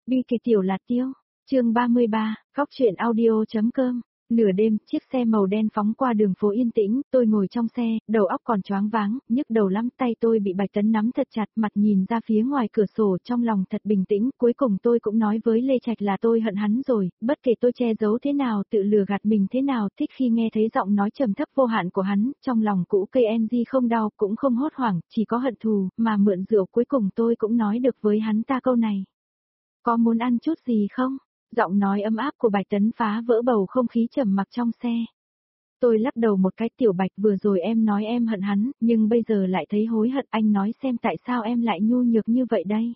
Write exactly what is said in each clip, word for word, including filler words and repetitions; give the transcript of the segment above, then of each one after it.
Bi kịch tiểu lạt tiêu, chương ba mươi ba, góc truyện audio.com. Nửa đêm, chiếc xe màu đen phóng qua đường phố yên tĩnh, tôi ngồi trong xe, đầu óc còn choáng váng, nhức đầu lắm, tay tôi bị Bạch Tấn nắm thật chặt, mặt nhìn ra phía ngoài cửa sổ, trong lòng thật bình tĩnh, cuối cùng tôi cũng nói với Lê Trạch là tôi hận hắn rồi, bất kể tôi che giấu thế nào, tự lừa gạt mình thế nào, thích khi nghe thấy giọng nói trầm thấp vô hạn của hắn, trong lòng cũ cây en gi không đau, cũng không hốt hoảng, chỉ có hận thù, mà mượn rượu cuối cùng tôi cũng nói được với hắn ta câu này. Có muốn ăn chút gì không? Giọng nói ấm áp của Bạch Tấn phá vỡ bầu không khí trầm mặc trong xe. Tôi lắc đầu một cái, Tiểu Bạch, vừa rồi em nói em hận hắn, nhưng bây giờ lại thấy hối hận, anh nói xem tại sao em lại nhu nhược như vậy đây?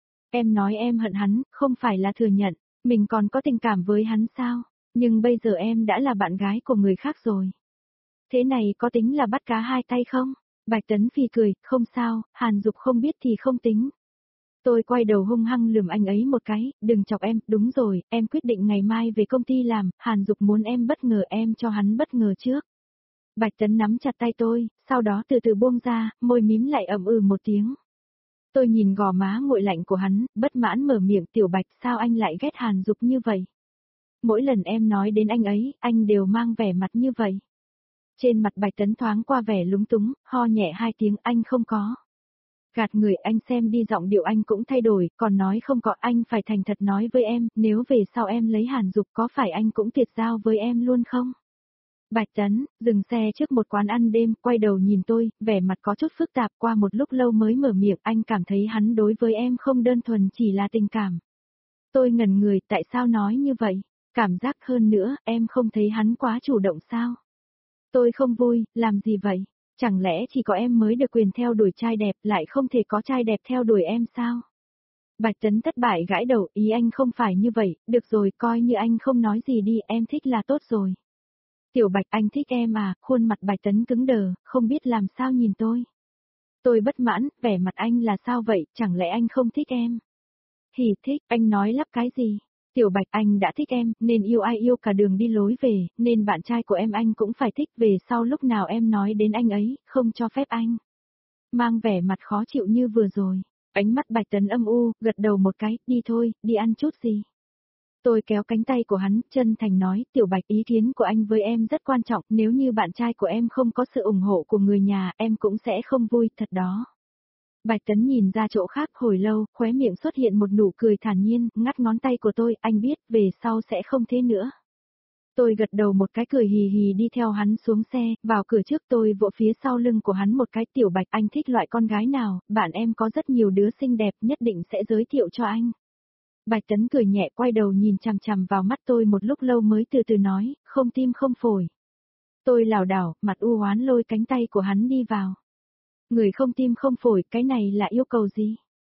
Em nói em hận hắn, không phải là thừa nhận, mình còn có tình cảm với hắn sao? Nhưng bây giờ em đã là bạn gái của người khác rồi. Thế này có tính là bắt cá hai tay không? Bạch Tấn phì cười, không sao, Hàn Dục không biết thì không tính. Tôi quay đầu hung hăng lườm anh ấy một cái, đừng chọc em, đúng rồi, em quyết định ngày mai về công ty làm, Hàn Dục muốn em bất ngờ, em cho hắn bất ngờ trước. Bạch Tấn nắm chặt tay tôi, sau đó từ từ buông ra, môi mím lại ậm ừ một tiếng. Tôi nhìn gò má nguội lạnh của hắn, bất mãn mở miệng, Tiểu Bạch, sao anh lại ghét Hàn Dục như vậy? Mỗi lần em nói đến anh ấy, anh đều mang vẻ mặt như vậy. Trên mặt Bạch Tấn thoáng qua vẻ lúng túng, ho nhẹ hai tiếng, anh không có. Gạt người, anh xem đi, giọng điệu anh cũng thay đổi, còn nói không có, anh phải thành thật nói với em, nếu về sau em lấy Hàn Dục có phải anh cũng tuyệt giao với em luôn không? Bạch Tấn, dừng xe trước một quán ăn đêm, quay đầu nhìn tôi, vẻ mặt có chút phức tạp, qua một lúc lâu mới mở miệng, anh cảm thấy hắn đối với em không đơn thuần chỉ là tình cảm. Tôi ngẩn người, tại sao nói như vậy? Cảm giác hơn nữa, em không thấy hắn quá chủ động sao? Tôi không vui, làm gì vậy? Chẳng lẽ chỉ có em mới được quyền theo đuổi trai đẹp, lại không thể có trai đẹp theo đuổi em sao? Bạch Tấn thất bại gãi đầu, ý anh không phải như vậy, được rồi, coi như anh không nói gì đi, em thích là tốt rồi. Tiểu Bạch, anh thích em à? Khuôn mặt Bạch Tấn cứng đờ, không biết làm sao nhìn tôi. Tôi bất mãn, vẻ mặt anh là sao vậy, chẳng lẽ anh không thích em? Thì thích, anh nói lắp cái gì? Tiểu Bạch, anh đã thích em, nên yêu ai yêu cả đường đi lối về, nên bạn trai của em anh cũng phải thích, về sau lúc nào em nói đến anh ấy, không cho phép anh. Mang vẻ mặt khó chịu như vừa rồi, ánh mắt Bạch Tấn âm u, gật đầu một cái, đi thôi, đi ăn chút gì. Tôi kéo cánh tay của hắn, chân thành nói, Tiểu Bạch, ý kiến của anh với em rất quan trọng, nếu như bạn trai của em không có sự ủng hộ của người nhà, em cũng sẽ không vui, thật đó. Bạch Tấn nhìn ra chỗ khác hồi lâu, khóe miệng xuất hiện một nụ cười thản nhiên, ngắt ngón tay của tôi, anh biết, về sau sẽ không thế nữa. Tôi gật đầu một cái, cười hì hì đi theo hắn xuống xe, vào cửa trước tôi vỗ phía sau lưng của hắn một cái, Tiểu Bạch, anh thích loại con gái nào, bạn em có rất nhiều đứa xinh đẹp, nhất định sẽ giới thiệu cho anh. Bạch Tấn cười nhẹ, quay đầu nhìn chằm chằm vào mắt tôi một lúc lâu mới từ từ nói, không tim không phổi. Tôi lảo đảo, mặt u oán lôi cánh tay của hắn đi vào. Người không tim không phổi, cái này là yêu cầu gì?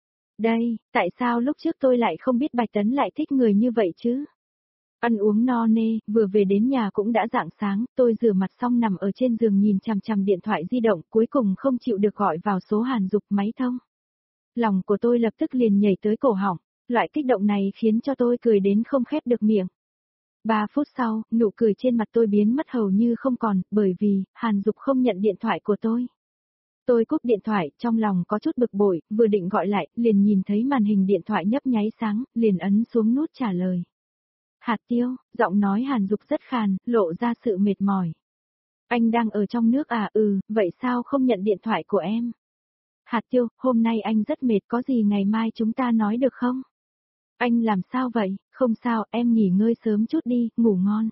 Đây, tại sao lúc trước tôi lại không biết Bạch Tấn lại thích người như vậy chứ? Ăn uống no nê, vừa về đến nhà cũng đã rạng sáng, tôi rửa mặt xong nằm ở trên giường nhìn chằm chằm điện thoại di động, cuối cùng không chịu được gọi vào số Hàn Dục, máy thông. Lòng của tôi lập tức liền nhảy tới cổ họng, loại kích động này khiến cho tôi cười đến không khép được miệng. Ba phút sau, nụ cười trên mặt tôi biến mất hầu như không còn, bởi vì, Hàn Dục không nhận điện thoại của tôi. Tôi cúp điện thoại, trong lòng có chút bực bội, vừa định gọi lại, liền nhìn thấy màn hình điện thoại nhấp nháy sáng, liền ấn xuống nút trả lời. Hạt Tiêu, giọng nói Hàn Dục rất khàn, lộ ra sự mệt mỏi. Anh đang ở trong nước à? Ừ, vậy sao không nhận điện thoại của em? Hạt Tiêu, hôm nay anh rất mệt, có gì ngày mai chúng ta nói được không? Anh làm sao vậy? Không sao, em nghỉ ngơi sớm chút đi, ngủ ngon.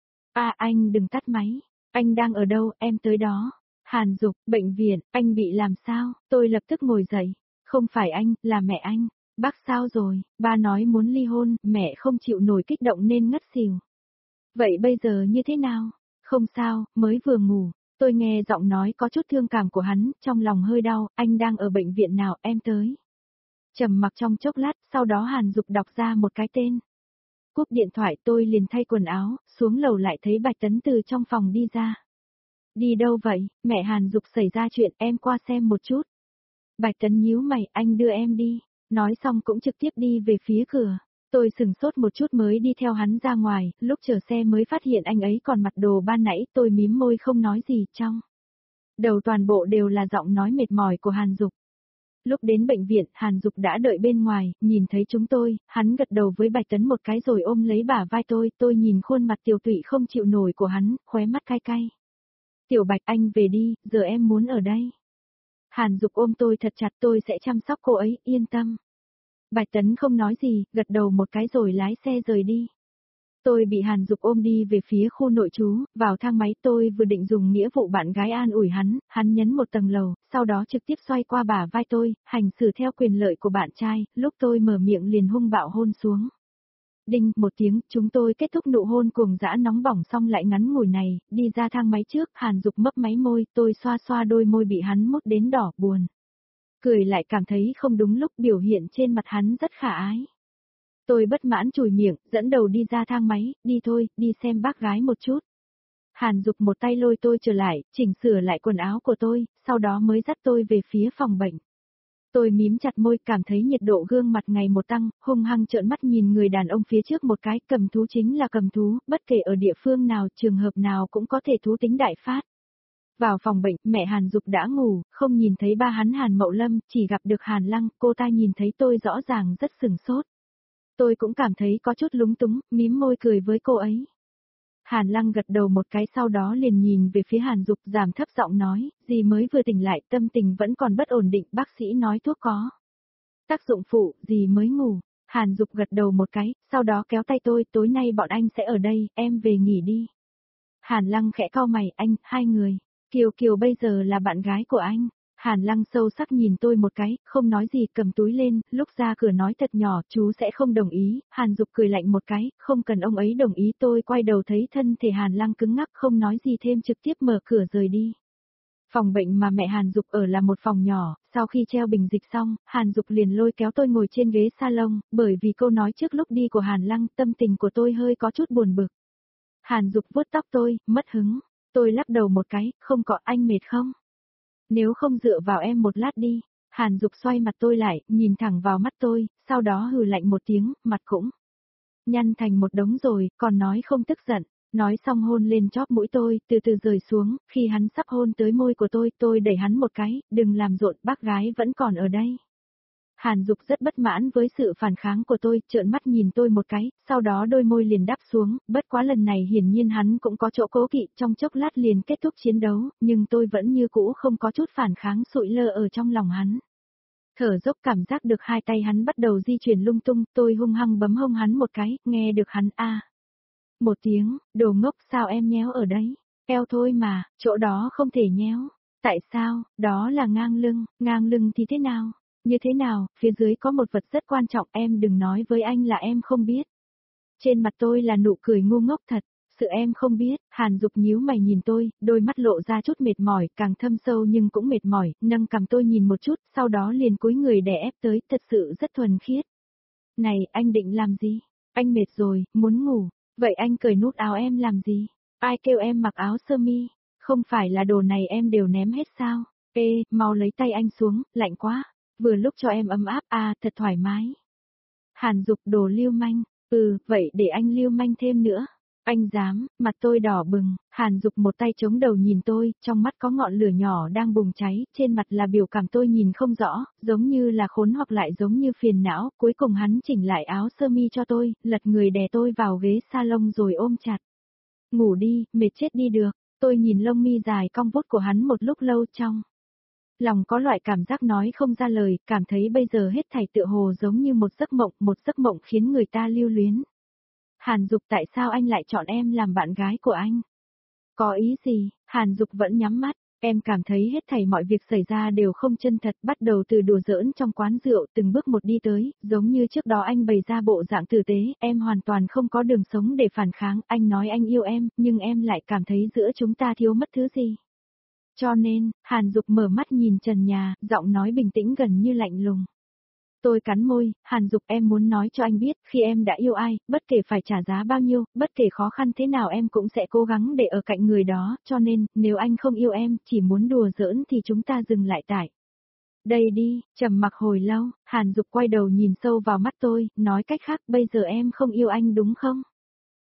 À, anh đừng tắt máy. Anh đang ở đâu, em tới đó. Hàn Dục, bệnh viện, anh bị làm sao? Tôi lập tức ngồi dậy. Không phải anh, là mẹ anh. Bác sao rồi? Ba nói muốn ly hôn, mẹ không chịu nổi kích động nên ngất xỉu. Vậy bây giờ như thế nào? Không sao, mới vừa ngủ. Tôi nghe giọng nói có chút thương cảm của hắn, trong lòng hơi đau, anh đang ở bệnh viện nào, em tới. Trầm mặc trong chốc lát, sau đó Hàn Dục đọc ra một cái tên. Cúp điện thoại, tôi liền thay quần áo, xuống lầu lại thấy Bạch Tấn từ trong phòng đi ra. Đi đâu vậy? Mẹ Hàn Dục xảy ra chuyện, em qua xem một chút. Bạch Tấn nhíu mày, anh đưa em đi. Nói xong cũng trực tiếp đi về phía cửa. Tôi sừng sốt một chút mới đi theo hắn ra ngoài, lúc chờ xe mới phát hiện anh ấy còn mặc đồ ban nãy, tôi mím môi không nói gì, trong đầu toàn bộ đều là giọng nói mệt mỏi của Hàn Dục. Lúc đến bệnh viện, Hàn Dục đã đợi bên ngoài, nhìn thấy chúng tôi, hắn gật đầu với Bạch Tấn một cái rồi ôm lấy bả vai tôi, tôi nhìn khuôn mặt tiều tụy không chịu nổi của hắn, khóe mắt cay cay. Tiểu Bạch anh về đi, giờ em muốn ở đây. Hàn Dục ôm tôi thật chặt, tôi sẽ chăm sóc cô ấy, yên tâm. Bạch Tấn không nói gì, gật đầu một cái rồi lái xe rời đi. Tôi bị Hàn Dục ôm đi về phía khu nội trú, vào thang máy tôi vừa định dùng nghĩa vụ bạn gái an ủi hắn, hắn nhấn một tầng lầu, sau đó trực tiếp xoay qua bả vai tôi, hành xử theo quyền lợi của bạn trai, lúc tôi mở miệng liền hung bạo hôn xuống. Đinh, một tiếng, chúng tôi kết thúc nụ hôn cuồng dã nóng bỏng xong lại ngắn ngủi này, đi ra thang máy trước, Hàn Dục mấp máy môi, tôi xoa xoa đôi môi bị hắn mút đến đỏ buồn. Cười lại cảm thấy không đúng lúc, biểu hiện trên mặt hắn rất khả ái. Tôi bất mãn chùi miệng, dẫn đầu đi ra thang máy, đi thôi, đi xem bác gái một chút. Hàn Dục một tay lôi tôi trở lại, chỉnh sửa lại quần áo của tôi, sau đó mới dắt tôi về phía phòng bệnh. Tôi mím chặt môi, cảm thấy nhiệt độ gương mặt ngày một tăng, hung hăng trợn mắt nhìn người đàn ông phía trước một cái, cầm thú chính là cầm thú, bất kể ở địa phương nào, trường hợp nào cũng có thể thú tính đại phát. Vào phòng bệnh, mẹ Hàn Dục đã ngủ, không nhìn thấy ba hắn Hàn Mậu Lâm, chỉ gặp được Hàn Lăng, cô ta nhìn thấy tôi rõ ràng rất sừng sốt. Tôi cũng cảm thấy có chút lúng túng, mím môi cười với cô ấy. Hàn Lăng gật đầu một cái sau đó liền nhìn về phía Hàn Dục giảm thấp giọng nói, dì mới vừa tỉnh lại tâm tình vẫn còn bất ổn định, bác sĩ nói thuốc có tác dụng phụ, dì mới ngủ. Hàn Dục gật đầu một cái, sau đó kéo tay tôi, tối nay bọn anh sẽ ở đây, em về nghỉ đi. Hàn Lăng khẽ cau mày, anh, hai người, Kiều Kiều bây giờ là bạn gái của anh. Hàn Lăng sâu sắc nhìn tôi một cái, không nói gì, cầm túi lên, lúc ra cửa nói thật nhỏ, chú sẽ không đồng ý. Hàn Dục cười lạnh một cái, không cần ông ấy đồng ý. Tôi quay đầu thấy thân thể Hàn Lăng cứng ngắc, không nói gì thêm, trực tiếp mở cửa rời đi. Phòng bệnh mà mẹ Hàn Dục ở là một phòng nhỏ, sau khi treo bình dịch xong, Hàn Dục liền lôi kéo tôi ngồi trên ghế salon, bởi vì câu nói trước lúc đi của Hàn Lăng, tâm tình của tôi hơi có chút buồn bực. Hàn Dục vuốt tóc tôi, mất hứng. Tôi lắc đầu một cái, không có, anh mệt không? Nếu không dựa vào em một lát đi. Hàn Dục xoay mặt tôi lại, nhìn thẳng vào mắt tôi, sau đó hừ lạnh một tiếng, mặt cũng nhăn thành một đống rồi, còn nói không tức giận. Nói xong hôn lên chóp mũi tôi, từ từ rời xuống, khi hắn sắp hôn tới môi của tôi, tôi đẩy hắn một cái, đừng làm rộn, bác gái vẫn còn ở đây. Hàn Dục rất bất mãn với sự phản kháng của tôi, trợn mắt nhìn tôi một cái, sau đó đôi môi liền đáp xuống, bất quá lần này hiển nhiên hắn cũng có chỗ cố kỵ, trong chốc lát liền kết thúc chiến đấu, nhưng tôi vẫn như cũ không có chút phản kháng, sụi lơ ở trong lòng hắn. Thở dốc cảm giác được hai tay hắn bắt đầu di chuyển lung tung, tôi hung hăng bấm hông hắn một cái, nghe được hắn a à. Một tiếng, đồ ngốc sao em nhéo ở đấy, eo thôi mà, chỗ đó không thể nhéo, tại sao, đó là ngang lưng, ngang lưng thì thế nào? Như thế nào, phía dưới có một vật rất quan trọng, em đừng nói với anh là em không biết. Trên mặt tôi là nụ cười ngu ngốc thật, sự em không biết. Hàn Dục nhíu mày nhìn tôi, đôi mắt lộ ra chút mệt mỏi, càng thâm sâu nhưng cũng mệt mỏi, nâng cằm tôi nhìn một chút, sau đó liền cúi người đè ép tới, thật sự rất thuần khiết. Này, anh định làm gì? Anh mệt rồi, muốn ngủ, vậy anh cởi nút áo em làm gì? Ai kêu em mặc áo sơ mi? Không phải là đồ này em đều ném hết sao? Ê, mau lấy tay anh xuống, lạnh quá. Vừa lúc cho em ấm áp, à, thật thoải mái. Hàn Dục đồ lưu manh, ừ, vậy để anh lưu manh thêm nữa. Anh dám, mặt tôi đỏ bừng, Hàn Dục một tay chống đầu nhìn tôi, trong mắt có ngọn lửa nhỏ đang bùng cháy, trên mặt là biểu cảm tôi nhìn không rõ, giống như là khốn hoặc lại giống như phiền não, cuối cùng hắn chỉnh lại áo sơ mi cho tôi, lật người đè tôi vào ghế salon rồi ôm chặt. Ngủ đi, mệt chết đi được, tôi nhìn lông mi dài cong vút của hắn một lúc lâu trong. Lòng có loại cảm giác nói không ra lời, cảm thấy bây giờ hết thảy tựa hồ giống như một giấc mộng, một giấc mộng khiến người ta lưu luyến. Hàn Dục tại sao anh lại chọn em làm bạn gái của anh? Có ý gì? Hàn Dục vẫn nhắm mắt, em cảm thấy hết thảy mọi việc xảy ra đều không chân thật, bắt đầu từ đùa giỡn trong quán rượu, từng bước một đi tới, giống như trước đó anh bày ra bộ dạng tử tế, em hoàn toàn không có đường sống để phản kháng, anh nói anh yêu em, nhưng em lại cảm thấy giữa chúng ta thiếu mất thứ gì. Cho nên, Hàn Dục mở mắt nhìn trần nhà, giọng nói bình tĩnh gần như lạnh lùng. Tôi cắn môi, Hàn Dục em muốn nói cho anh biết, khi em đã yêu ai, bất kể phải trả giá bao nhiêu, bất kể khó khăn thế nào em cũng sẽ cố gắng để ở cạnh người đó, cho nên, nếu anh không yêu em, chỉ muốn đùa giỡn thì chúng ta dừng lại tại đây đi. Trầm mặc hồi lâu, Hàn Dục quay đầu nhìn sâu vào mắt tôi, nói cách khác bây giờ em không yêu anh đúng không?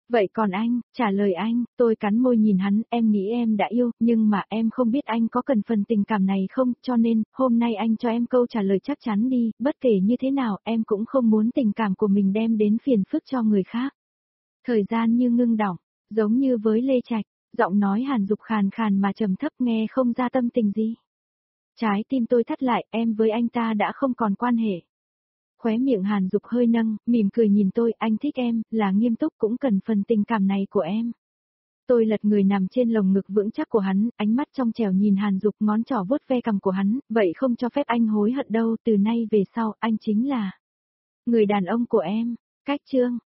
Vậy còn anh, trả lời anh, tôi cắn môi nhìn hắn, em nghĩ em đã yêu, nhưng mà em không biết anh có cần phần tình cảm này không, cho nên, hôm nay anh cho em câu trả lời chắc chắn đi, bất kể như thế nào, em cũng không muốn tình cảm của mình đem đến phiền phức cho người khác. Thời gian như ngưng đọng, giống như với Lê Trạch, giọng nói Hàn Dục khàn khàn mà trầm thấp nghe không ra tâm tình gì. Trái tim tôi thắt lại, em với anh ta đã không còn quan hệ. Khóe miệng Hàn Dục hơi nâng, mỉm cười nhìn tôi, anh thích em, là nghiêm túc cũng cần phần tình cảm này của em. Tôi lật người nằm trên lồng ngực vững chắc của hắn, ánh mắt trong trẻo nhìn Hàn Dục, ngón trỏ vuốt ve cằm của hắn, vậy không cho phép anh hối hận đâu, từ nay về sau, anh chính là người đàn ông của em. Cách chương